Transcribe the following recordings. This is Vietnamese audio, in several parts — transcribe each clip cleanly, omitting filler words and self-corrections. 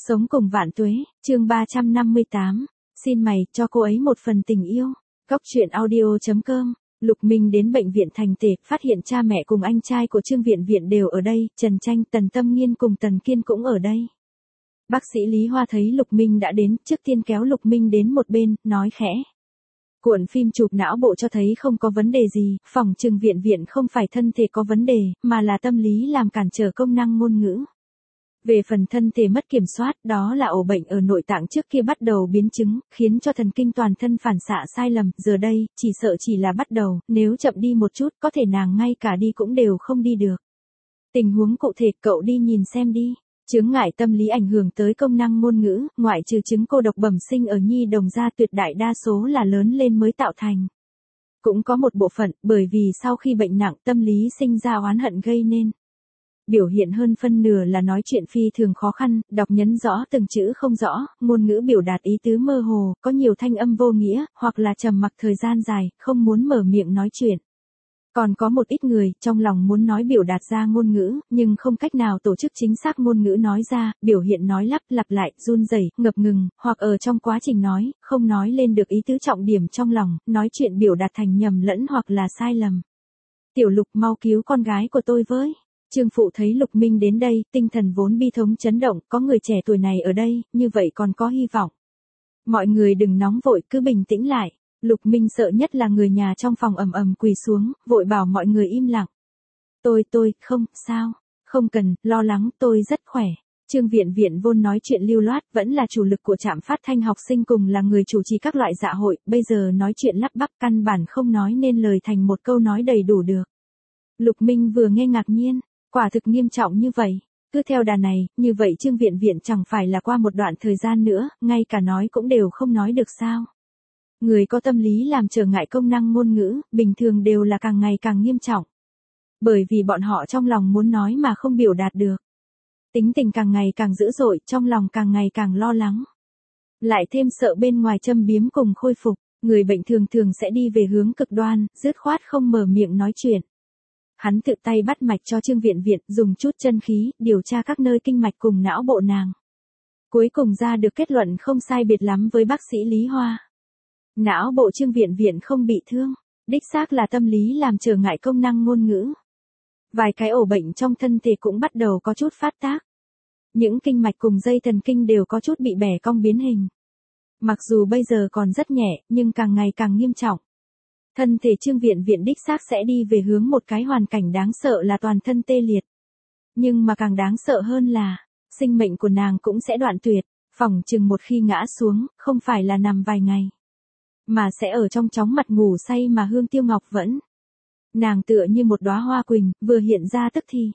Sống cùng vạn tuế, chương 358. Xin mày cho cô ấy một phần tình yêu. Góc truyện audio.com. Lục Minh đến bệnh viện Thành Tề, phát hiện cha mẹ cùng anh trai của Trương Viện Viện đều ở đây, Trần Tranh, Tần Tâm Nghiên cùng Tần Kiên cũng ở đây. Bác sĩ Lý Hoa thấy Lục Minh đã đến, trước tiên kéo Lục Minh đến một bên, nói khẽ. Cuộn phim chụp não bộ cho thấy không có vấn đề gì, phỏng chừng Viện Viện không phải thân thể có vấn đề, mà là tâm lý làm cản trở công năng ngôn ngữ. Về phần thân thể mất kiểm soát, đó là ổ bệnh ở nội tạng trước kia bắt đầu biến chứng, khiến cho thần kinh toàn thân phản xạ sai lầm, giờ đây, chỉ sợ chỉ là bắt đầu, nếu chậm đi một chút, có thể nàng ngay cả đi cũng đều không đi được. Tình huống cụ thể, cậu đi nhìn xem đi. Chứng ngại tâm lý ảnh hưởng tới công năng ngôn ngữ, ngoại trừ chứng cô độc bẩm sinh ở nhi đồng gia tuyệt đại đa số là lớn lên mới tạo thành. Cũng có một bộ phận, bởi vì sau khi bệnh nặng tâm lý sinh ra oán hận gây nên. Biểu hiện hơn phân nửa là nói chuyện phi thường khó khăn, đọc nhấn rõ từng chữ không rõ, ngôn ngữ biểu đạt ý tứ mơ hồ, có nhiều thanh âm vô nghĩa, hoặc là trầm mặc thời gian dài, không muốn mở miệng nói chuyện. Còn có một ít người, trong lòng muốn nói biểu đạt ra ngôn ngữ, nhưng không cách nào tổ chức chính xác ngôn ngữ nói ra, biểu hiện nói lặp lại, run rẩy, ngập ngừng, hoặc ở trong quá trình nói, không nói lên được ý tứ trọng điểm trong lòng, nói chuyện biểu đạt thành nhầm lẫn hoặc là sai lầm. Tiểu Lục, mau cứu con gái của tôi với. Trương phụ thấy Lục Minh đến đây, tinh thần vốn bi thống chấn động, có người trẻ tuổi này ở đây, như vậy còn có hy vọng. Mọi người đừng nóng vội, cứ bình tĩnh lại. Lục Minh sợ nhất là người nhà trong phòng ầm ầm quỳ xuống, vội bảo mọi người im lặng. Tôi, không, sao, không cần, lo lắng, tôi rất khỏe. Trương Viện Viện vốn nói chuyện lưu loát, vẫn là chủ lực của trạm phát thanh học sinh cùng là người chủ trì các loại dạ hội, bây giờ nói chuyện lắp bắp căn bản không nói nên lời thành một câu nói đầy đủ được. Lục Minh vừa nghe ngạc nhiên, quả thực nghiêm trọng như vậy. Cứ theo đà này, như vậy Trương Viện Viện chẳng phải là qua một đoạn thời gian nữa, ngay cả nói cũng đều không nói được sao. Người có tâm lý làm trở ngại công năng ngôn ngữ, bình thường đều là càng ngày càng nghiêm trọng. Bởi vì bọn họ trong lòng muốn nói mà không biểu đạt được. Tính tình càng ngày càng dữ dội, trong lòng càng ngày càng lo lắng. Lại thêm sợ bên ngoài châm biếm cùng khôi phục, người bệnh thường thường sẽ đi về hướng cực đoan, dứt khoát không mở miệng nói chuyện. Hắn tự tay bắt mạch cho Trương Viện Viện, dùng chút chân khí, điều tra các nơi kinh mạch cùng não bộ nàng. Cuối cùng ra được kết luận không sai biệt lắm với bác sĩ Lý Hoa. Não bộ Trương Viện Viện không bị thương, đích xác là tâm lý làm trở ngại công năng ngôn ngữ. Vài cái ổ bệnh trong thân thể cũng bắt đầu có chút phát tác. Những kinh mạch cùng dây thần kinh đều có chút bị bẻ cong biến hình. Mặc dù bây giờ còn rất nhẹ, nhưng càng ngày càng nghiêm trọng. Thân thể Trương Viện Viện đích xác sẽ đi về hướng một cái hoàn cảnh đáng sợ là toàn thân tê liệt. Nhưng mà càng đáng sợ hơn là, sinh mệnh của nàng cũng sẽ đoạn tuyệt, phỏng chừng một khi ngã xuống, không phải là nằm vài ngày. Mà sẽ ở trong chóng mặt ngủ say mà hương tiêu ngọc vẫn. Nàng tựa như một đóa hoa quỳnh, vừa hiện ra tức thì.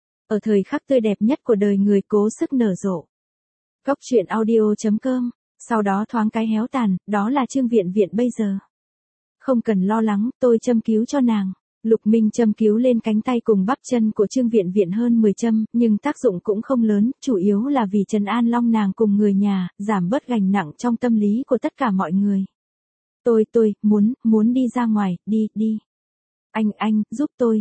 Ở thời khắc tươi đẹp nhất của đời người cố sức nở rộ. Góc truyện audio.com, sau đó thoáng cái héo tàn, đó là Trương Viện Viện bây giờ. Không cần lo lắng, tôi châm cứu cho nàng. Lục Minh châm cứu lên cánh tay cùng bắp chân của Trương Viện Viện hơn 10 châm, nhưng tác dụng cũng không lớn, chủ yếu là vì trấn an long nàng cùng người nhà, giảm bớt gánh nặng trong tâm lý của tất cả mọi người. Tôi, muốn đi ra ngoài, đi. Anh, giúp tôi,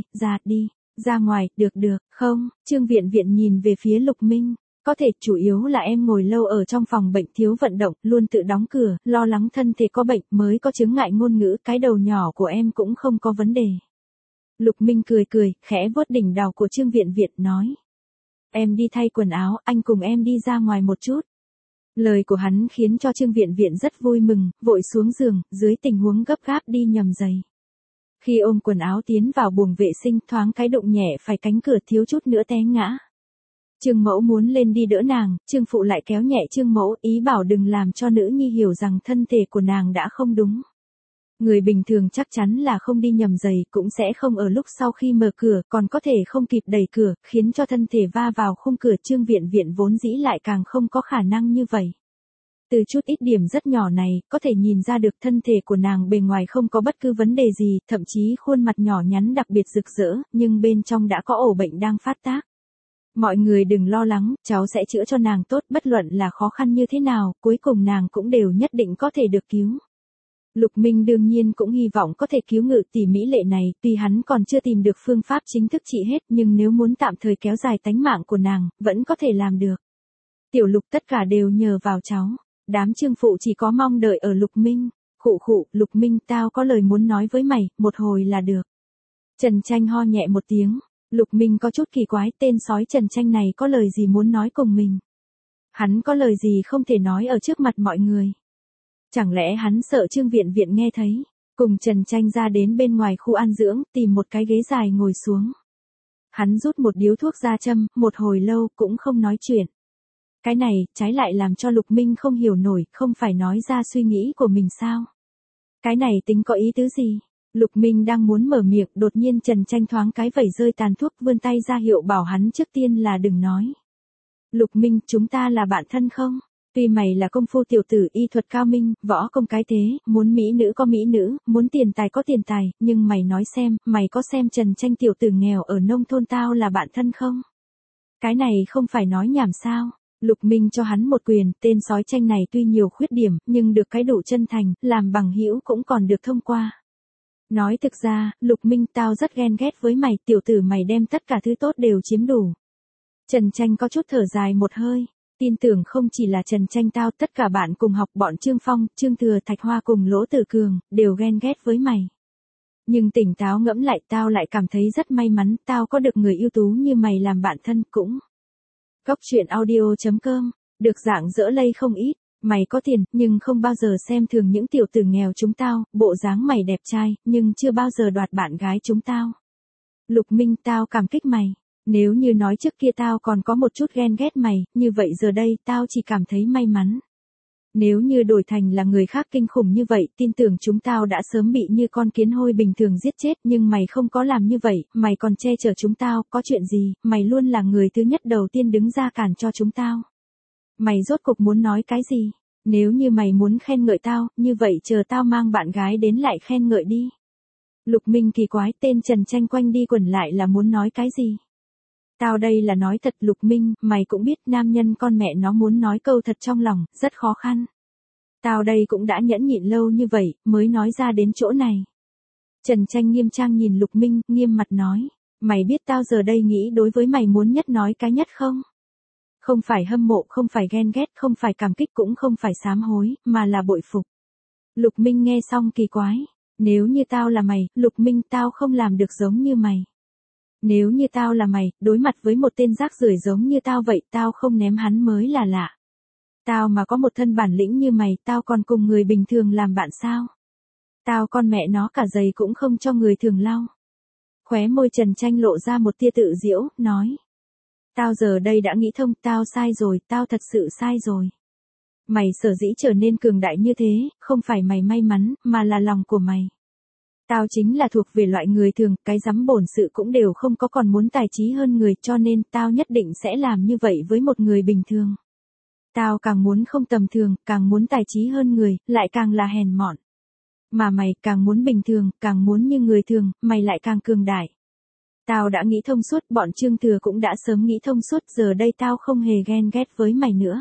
ra ngoài, được, không, Trương Viện Viện nhìn về phía Lục Minh, có thể, chủ yếu là em ngồi lâu ở trong phòng bệnh thiếu vận động, luôn tự đóng cửa, lo lắng thân thể có bệnh, mới có chứng ngại ngôn ngữ, cái đầu nhỏ của em cũng không có vấn đề. Lục Minh cười, khẽ vuốt đỉnh đầu của Trương Viện Viện, nói. Em đi thay quần áo, anh cùng em đi ra ngoài một chút. Lời của hắn khiến cho Trương Viện Viện rất vui mừng, vội xuống giường, dưới tình huống gấp gáp đi nhầm giày. Khi ôm quần áo tiến vào buồng vệ sinh, thoáng cái đụng nhẹ phải cánh cửa, thiếu chút nữa té ngã. Trương Mẫu muốn lên đi đỡ nàng, Trương Phụ lại kéo nhẹ Trương Mẫu, ý bảo đừng làm cho nữ nhi hiểu rằng thân thể của nàng đã không đúng. Người bình thường chắc chắn là không đi nhầm giày, cũng sẽ không ở lúc sau khi mở cửa, còn có thể không kịp đẩy cửa, khiến cho thân thể va vào khung cửa. Trương Viện Viện vốn dĩ lại càng không có khả năng như vậy. Từ chút ít điểm rất nhỏ này, có thể nhìn ra được thân thể của nàng bề ngoài không có bất cứ vấn đề gì, thậm chí khuôn mặt nhỏ nhắn đặc biệt rực rỡ, nhưng bên trong đã có ổ bệnh đang phát tác. Mọi người đừng lo lắng, cháu sẽ chữa cho nàng tốt, bất luận là khó khăn như thế nào, cuối cùng nàng cũng đều nhất định có thể được cứu. Lục Minh đương nhiên cũng hy vọng có thể cứu ngự tỷ mỹ lệ này, tuy hắn còn chưa tìm được phương pháp chính thức trị hết, nhưng nếu muốn tạm thời kéo dài tánh mạng của nàng, vẫn có thể làm được. Tiểu Lục tất cả đều nhờ vào cháu. Đám Trương phụ chỉ có mong đợi ở Lục Minh. Khụ khụ, Lục Minh tao có lời muốn nói với mày, một hồi là được. Trần Tranh ho nhẹ một tiếng. Lục Minh có chút kỳ quái, tên sói Trần Tranh này có lời gì muốn nói cùng mình. Hắn có lời gì không thể nói ở trước mặt mọi người. Chẳng lẽ hắn sợ Trương Viện Viện nghe thấy. Cùng Trần Tranh ra đến bên ngoài khu an dưỡng, tìm một cái ghế dài ngồi xuống. Hắn rút một điếu thuốc ra châm, một hồi lâu cũng không nói chuyện. Cái này, trái lại làm cho Lục Minh không hiểu nổi, không phải nói ra suy nghĩ của mình sao. Cái này tính có ý tứ gì? Lục Minh đang muốn mở miệng, đột nhiên Trần Tranh thoáng cái vẩy rơi tàn thuốc, vươn tay ra hiệu bảo hắn trước tiên là đừng nói. Lục Minh, chúng ta là bạn thân không? Tuy mày là công phu tiểu tử, y thuật cao minh, võ công cái thế, muốn mỹ nữ có mỹ nữ, muốn tiền tài có tiền tài, nhưng mày nói xem, mày có xem Trần Tranh tiểu tử nghèo ở nông thôn tao là bạn thân không? Cái này không phải nói nhảm sao? Lục Minh cho hắn một quyền, tên sói Tranh này tuy nhiều khuyết điểm, nhưng được cái đủ chân thành, làm bằng hữu cũng còn được thông qua. Nói thực ra, Lục Minh tao rất ghen ghét với mày, tiểu tử mày đem tất cả thứ tốt đều chiếm đủ. Trần Tranh có chút thở dài một hơi. Tin tưởng không chỉ là Trần Tranh tao, tất cả bạn cùng học bọn Trương Phong, Trương Thừa, Thạch Hoa cùng Lỗ Tử Cường, đều ghen ghét với mày. Nhưng tỉnh táo ngẫm lại tao lại cảm thấy rất may mắn, tao có được người ưu tú như mày làm bạn thân cũng. Góc truyện audio.com, được dạng dỡ lây không ít, mày có tiền, nhưng không bao giờ xem thường những tiểu tử nghèo chúng tao, bộ dáng mày đẹp trai, nhưng chưa bao giờ đoạt bạn gái chúng tao. Lục Minh tao cảm kích mày. Nếu như nói trước kia tao còn có một chút ghen ghét mày, như vậy giờ đây tao chỉ cảm thấy may mắn. Nếu như đổi thành là người khác kinh khủng như vậy, tin tưởng chúng tao đã sớm bị như con kiến hôi bình thường giết chết, nhưng mày không có làm như vậy, mày còn che chở chúng tao, có chuyện gì, mày luôn là người thứ nhất đầu tiên đứng ra cản cho chúng tao. Mày rốt cục muốn nói cái gì? Nếu như mày muốn khen ngợi tao, như vậy chờ tao mang bạn gái đến lại khen ngợi đi. Lục Minh kỳ quái, tên Trần Tranh quanh đi quẩn lại là muốn nói cái gì? Tao đây là nói thật Lục Minh, mày cũng biết nam nhân con mẹ nó muốn nói câu thật trong lòng, rất khó khăn. Tao đây cũng đã nhẫn nhịn lâu như vậy, mới nói ra đến chỗ này. Trần Tranh nghiêm trang nhìn Lục Minh, nghiêm mặt nói, mày biết tao giờ đây nghĩ đối với mày muốn nhất nói cái nhất không? Không phải hâm mộ, không phải ghen ghét, không phải cảm kích cũng không phải sám hối, mà là bội phục. Lục Minh nghe xong kỳ quái, nếu như tao là mày, Lục Minh tao không làm được giống như mày. Nếu như tao là mày, đối mặt với một tên rác rưởi giống như tao vậy, tao không ném hắn mới là lạ. Tao mà có một thân bản lĩnh như mày, tao còn cùng người bình thường làm bạn sao? Tao con mẹ nó cả giày cũng không cho người thường lau. Khóe môi Trần Tranh lộ ra một tia tự giễu, nói. Tao giờ đây đã nghĩ thông, tao sai rồi, tao thật sự sai rồi. Mày sở dĩ trở nên cường đại như thế, không phải mày may mắn, mà là lòng của mày. Tao chính là thuộc về loại người thường, cái dám bổn sự cũng đều không có, còn muốn tài trí hơn người, cho nên tao nhất định sẽ làm như vậy với một người bình thường. Tao càng muốn không tầm thường, càng muốn tài trí hơn người, lại càng là hèn mọn. Mà mày càng muốn bình thường, càng muốn như người thường, mày lại càng cường đại. Tao đã nghĩ thông suốt, bọn Trương Thừa cũng đã sớm nghĩ thông suốt, giờ đây tao không hề ghen ghét với mày nữa.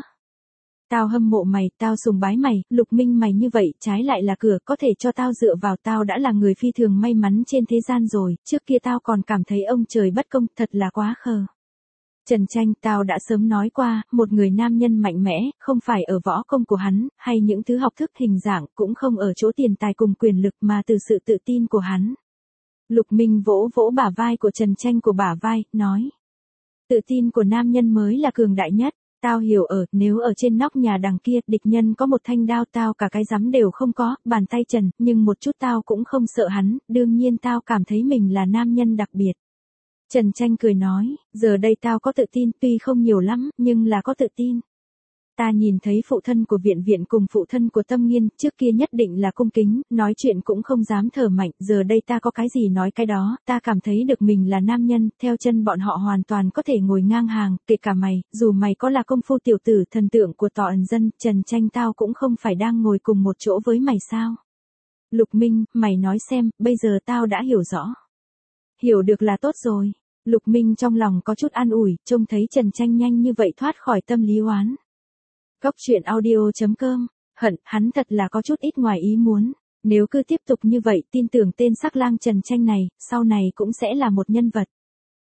Tao hâm mộ mày, tao sùng bái mày, Lục Minh mày như vậy, trái lại là cửa, có thể cho tao dựa vào, tao đã là người phi thường may mắn trên thế gian rồi, trước kia tao còn cảm thấy ông trời bất công, thật là quá khờ. Trần Tranh, tao đã sớm nói qua, một người nam nhân mạnh mẽ, không phải ở võ công của hắn, hay những thứ học thức hình dạng, cũng không ở chỗ tiền tài cùng quyền lực mà từ sự tự tin của hắn. Lục Minh vỗ vỗ bả vai của Trần Tranh của bả vai, nói. Tự tin của nam nhân mới là cường đại nhất. Tao hiểu nếu ở trên nóc nhà đằng kia, địch nhân có một thanh đao tao cả cái rắm đều không có, bàn tay trần, nhưng một chút tao cũng không sợ hắn, đương nhiên tao cảm thấy mình là nam nhân đặc biệt. Trần Tranh cười nói, giờ đây tao có tự tin, tuy không nhiều lắm, nhưng là có tự tin. Ta nhìn thấy phụ thân của Viện Viện cùng phụ thân của Tâm Nghiên, trước kia nhất định là cung kính, nói chuyện cũng không dám thở mạnh, giờ đây ta có cái gì nói cái đó, ta cảm thấy được mình là nam nhân, theo chân bọn họ hoàn toàn có thể ngồi ngang hàng, kể cả mày, dù mày có là công phu tiểu tử thần tượng của tòa ẩn dân, Trần Tranh tao cũng không phải đang ngồi cùng một chỗ với mày sao. Lục Minh, mày nói xem, bây giờ tao đã hiểu rõ. Hiểu được là tốt rồi. Lục Minh trong lòng có chút an ủi, trông thấy Trần Tranh nhanh như vậy thoát khỏi tâm lý oán. Góc truyện audio.com, hắn thật là có chút ít ngoài ý muốn. Nếu cứ tiếp tục như vậy, tin tưởng tên sắc lang Trần Tranh này, sau này cũng sẽ là một nhân vật.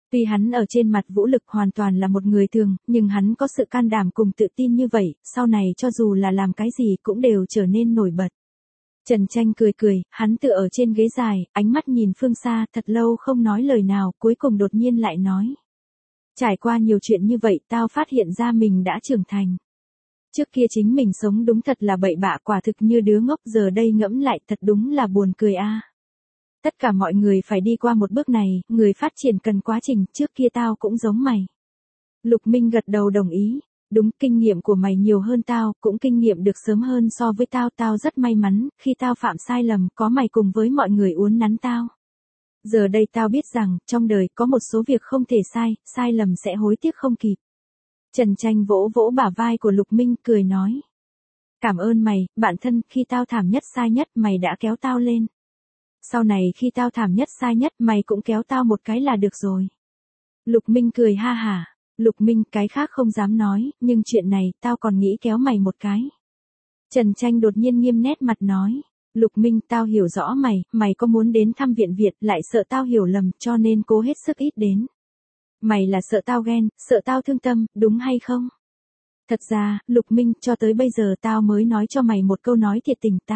Tuy hắn ở trên mặt vũ lực hoàn toàn là một người thường, nhưng hắn có sự can đảm cùng tự tin như vậy, sau này cho dù là làm cái gì cũng đều trở nên nổi bật. Trần Tranh cười cười, hắn tựa ở trên ghế dài, ánh mắt nhìn phương xa, thật lâu không nói lời nào, cuối cùng đột nhiên lại nói. Trải qua nhiều chuyện như vậy, tao phát hiện ra mình đã trưởng thành. Trước kia chính mình sống đúng thật là bậy bạ, quả thực như đứa ngốc, giờ đây ngẫm lại thật đúng là buồn cười a. Tất cả mọi người phải đi qua một bước này, người phát triển cần quá trình, trước kia tao cũng giống mày. Lục Minh gật đầu đồng ý. Đúng, kinh nghiệm của mày nhiều hơn tao, cũng kinh nghiệm được sớm hơn so với tao, tao rất may mắn, khi tao phạm sai lầm, có mày cùng với mọi người uốn nắn tao. Giờ đây tao biết rằng, trong đời có một số việc không thể sai lầm sẽ hối tiếc không kịp. Trần Tranh vỗ vỗ bả vai của Lục Minh, cười nói. Cảm ơn mày, bạn thân, khi tao thảm nhất sai nhất, mày đã kéo tao lên. Sau này khi tao thảm nhất sai nhất, mày cũng kéo tao một cái là được rồi. Lục Minh cười ha hả. Lục Minh, cái khác không dám nói, nhưng chuyện này, tao còn nghĩ kéo mày một cái. Trần Tranh đột nhiên nghiêm nét mặt nói. Lục Minh, tao hiểu rõ mày có muốn đến thăm viện Việt, lại sợ tao hiểu lầm, cho nên cố hết sức ít đến. Mày là sợ tao ghen, sợ tao thương tâm, đúng hay không? Thật ra, Lục Minh, cho tới bây giờ tao mới nói cho mày một câu nói thiệt tình,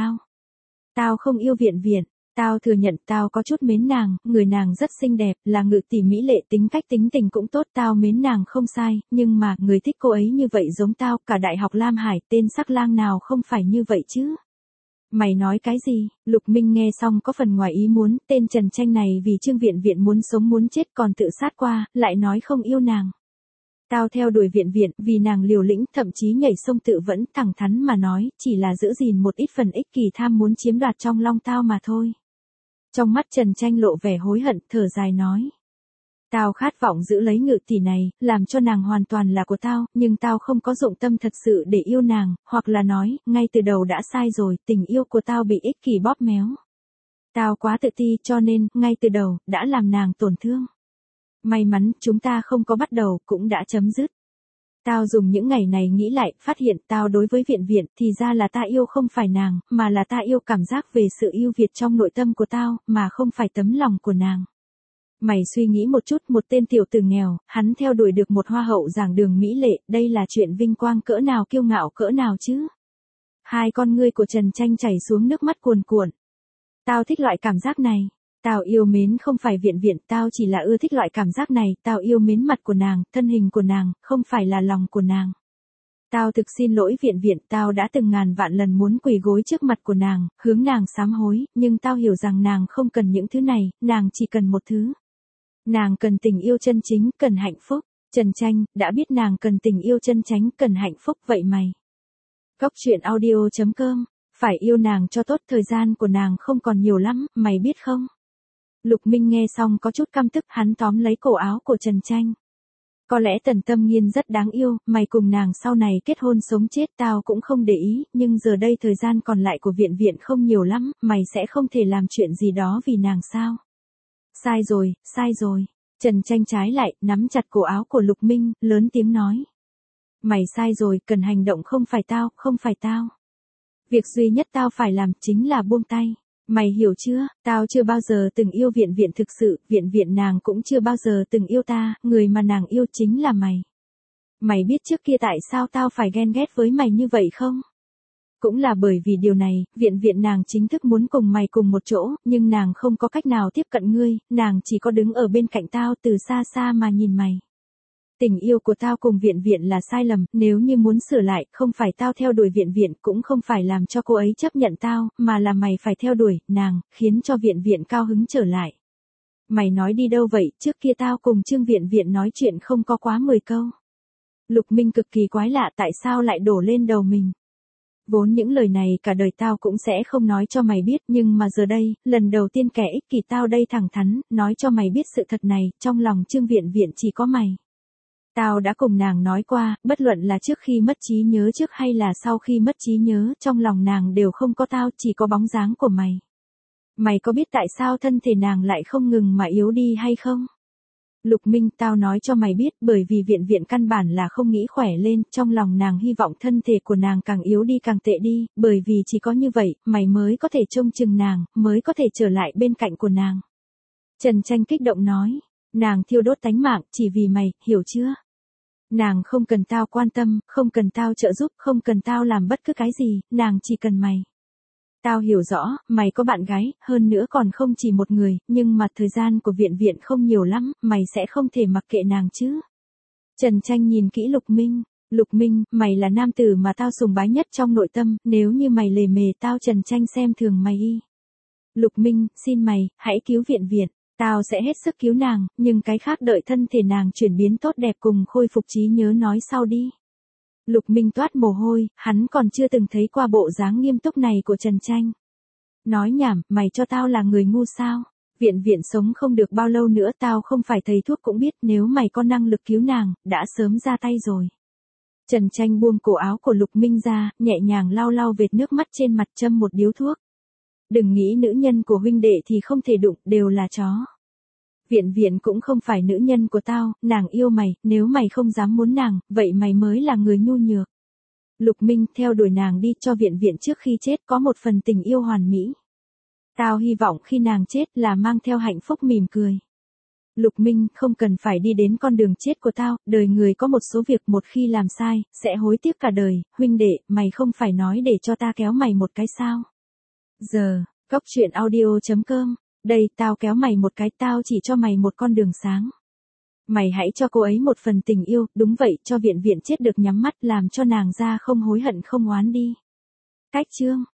Tao không yêu viện Việt. Tao thừa nhận tao có chút mến nàng, người nàng rất xinh đẹp, là ngự tỷ mỹ lệ, tính cách tính tình cũng tốt, tao mến nàng không sai, nhưng mà, người thích cô ấy như vậy giống tao, cả đại học Lam Hải, tên sắc lang nào không phải như vậy chứ? Mày nói cái gì? Lục Minh nghe xong có phần ngoài ý muốn, tên Trần Tranh này vì Trương Viện Viện muốn sống muốn chết còn tự sát qua, lại nói không yêu nàng. Tao theo đuổi Viện Viện, vì nàng liều lĩnh, thậm chí nhảy sông tự vẫn, thẳng thắn mà nói, chỉ là giữ gìn một ít phần ích kỷ tham muốn chiếm đoạt trong lòng tao mà thôi. Trong mắt Trần Tranh lộ vẻ hối hận, thở dài nói. Tao khát vọng giữ lấy ngự tỷ này, làm cho nàng hoàn toàn là của tao, nhưng tao không có dụng tâm thật sự để yêu nàng, hoặc là nói, ngay từ đầu đã sai rồi, tình yêu của tao bị ích kỷ bóp méo. Tao quá tự ti cho nên, ngay từ đầu, đã làm nàng tổn thương. May mắn, chúng ta không có bắt đầu, cũng đã chấm dứt. Tao dùng những ngày này nghĩ lại, phát hiện tao đối với Viện Viện, thì ra là ta yêu không phải nàng, mà là ta yêu cảm giác về sự yêu Việt trong nội tâm của tao, mà không phải tấm lòng của nàng. Mày suy nghĩ một chút, một tên tiểu tử nghèo, hắn theo đuổi được một hoa hậu giảng đường mỹ lệ, đây là chuyện vinh quang cỡ nào, kiêu ngạo cỡ nào chứ? Hai con ngươi của Trần Tranh chảy xuống nước mắt cuồn cuộn. Tao thích loại cảm giác này. Tao yêu mến không phải Viện Viện, tao chỉ là ưa thích loại cảm giác này, tao yêu mến mặt của nàng, thân hình của nàng, không phải là lòng của nàng. Tao thực xin lỗi Viện Viện, tao đã từng ngàn vạn lần muốn quỳ gối trước mặt của nàng, hướng nàng sám hối, nhưng tao hiểu rằng nàng không cần những thứ này, nàng chỉ cần một thứ. Nàng cần tình yêu chân chính, cần hạnh phúc. Trần Tranh, đã biết nàng cần tình yêu chân chánh, cần hạnh phúc, vậy mày. Góc truyện audio.com, phải yêu nàng cho tốt, thời gian của nàng không còn nhiều lắm, mày biết không? Lục Minh nghe xong có chút căm tức, hắn tóm lấy cổ áo của Trần Tranh. Có lẽ Tần Tâm Nghiên rất đáng yêu, mày cùng nàng sau này kết hôn sống chết tao cũng không để ý, nhưng giờ đây thời gian còn lại của Viện Viện không nhiều lắm, mày sẽ không thể làm chuyện gì đó vì nàng sao? Sai rồi. Trần Tranh trái lại, nắm chặt cổ áo của Lục Minh, lớn tiếng nói. Mày sai rồi, cần hành động, không phải tao. Việc duy nhất tao phải làm chính là buông tay. Mày hiểu chưa, tao chưa bao giờ từng yêu Viện Viện thực sự, Viện Viện nàng cũng chưa bao giờ từng yêu ta, người mà nàng yêu chính là mày. Mày biết trước kia tại sao tao phải ghen ghét với mày như vậy không? Cũng là bởi vì điều này, Viện Viện nàng chính thức muốn cùng mày cùng một chỗ, nhưng nàng không có cách nào tiếp cận ngươi, nàng chỉ có đứng ở bên cạnh tao từ xa xa mà nhìn mày. Tình yêu của tao cùng Viện Viện là sai lầm, nếu như muốn sửa lại, không phải tao theo đuổi Viện Viện, cũng không phải làm cho cô ấy chấp nhận tao, mà là mày phải theo đuổi nàng, khiến cho Viện Viện cao hứng trở lại. Mày nói đi đâu vậy, trước kia tao cùng Trương Viện Viện nói chuyện không có quá 10 câu. Lục Minh cực kỳ quái lạ, tại sao lại đổ lên đầu mình. Vốn những lời này cả đời tao cũng sẽ không nói cho mày biết, nhưng mà giờ đây, lần đầu tiên kẻ ích kỷ tao đây thẳng thắn, nói cho mày biết sự thật này, trong lòng Trương Viện Viện chỉ có mày. Tao đã cùng nàng nói qua, bất luận là trước khi mất trí nhớ trước hay là sau khi mất trí nhớ, trong lòng nàng đều không có tao, chỉ có bóng dáng của mày. Mày có biết tại sao thân thể nàng lại không ngừng mà yếu đi hay không? Lục Minh, tao nói cho mày biết, bởi vì Viện Viện căn bản là không nghĩ khỏe lên, trong lòng nàng hy vọng thân thể của nàng càng yếu đi càng tệ đi, bởi vì chỉ có như vậy, mày mới có thể trông chừng nàng, mới có thể trở lại bên cạnh của nàng. Trần Tranh kích động nói. Nàng thiêu đốt tánh mạng chỉ vì mày, hiểu chưa? Nàng không cần tao quan tâm, không cần tao trợ giúp, không cần tao làm bất cứ cái gì, nàng chỉ cần mày. Tao hiểu rõ, mày có bạn gái, hơn nữa còn không chỉ một người, nhưng mà thời gian của viện viện không nhiều lắm, mày sẽ không thể mặc kệ nàng chứ. Trần Tranh nhìn kỹ Lục Minh. Lục Minh, mày là nam tử mà tao sùng bái nhất trong nội tâm, nếu như mày lề mề tao Trần Tranh xem thường mày y. Lục Minh, xin mày, hãy cứu viện viện. Tao sẽ hết sức cứu nàng, nhưng cái khác đợi thân thể nàng chuyển biến tốt đẹp cùng khôi phục trí nhớ nói sau đi. Lục Minh toát mồ hôi, hắn còn chưa từng thấy qua bộ dáng nghiêm túc này của Trần Tranh. Nói nhảm, mày cho tao là người ngu sao? Viện viện sống không được bao lâu nữa, tao không phải thầy thuốc cũng biết, nếu mày có năng lực cứu nàng, đã sớm ra tay rồi. Trần Tranh buông cổ áo của Lục Minh ra, nhẹ nhàng lau lau vệt nước mắt trên mặt, châm một điếu thuốc. Đừng nghĩ nữ nhân của huynh đệ thì không thể đụng, đều là chó. Viện viện cũng không phải nữ nhân của tao, nàng yêu mày, nếu mày không dám muốn nàng, vậy mày mới là người nhu nhược. Lục Minh, theo đuổi nàng đi, cho viện viện trước khi chết có một phần tình yêu hoàn mỹ. Tao hy vọng khi nàng chết là mang theo hạnh phúc mỉm cười. Lục Minh, không cần phải đi đến con đường chết của tao, đời người có một số việc một khi làm sai, sẽ hối tiếc cả đời, huynh đệ, mày không phải nói để cho ta kéo mày một cái sao? Giờ, Góc Chuyện Audio.com, đây tao kéo mày một cái, tao chỉ cho mày một con đường sáng. Mày hãy cho cô ấy một phần tình yêu, đúng vậy, cho viện viện chết được nhắm mắt, làm cho nàng ra không hối hận không oán đi. Cách chương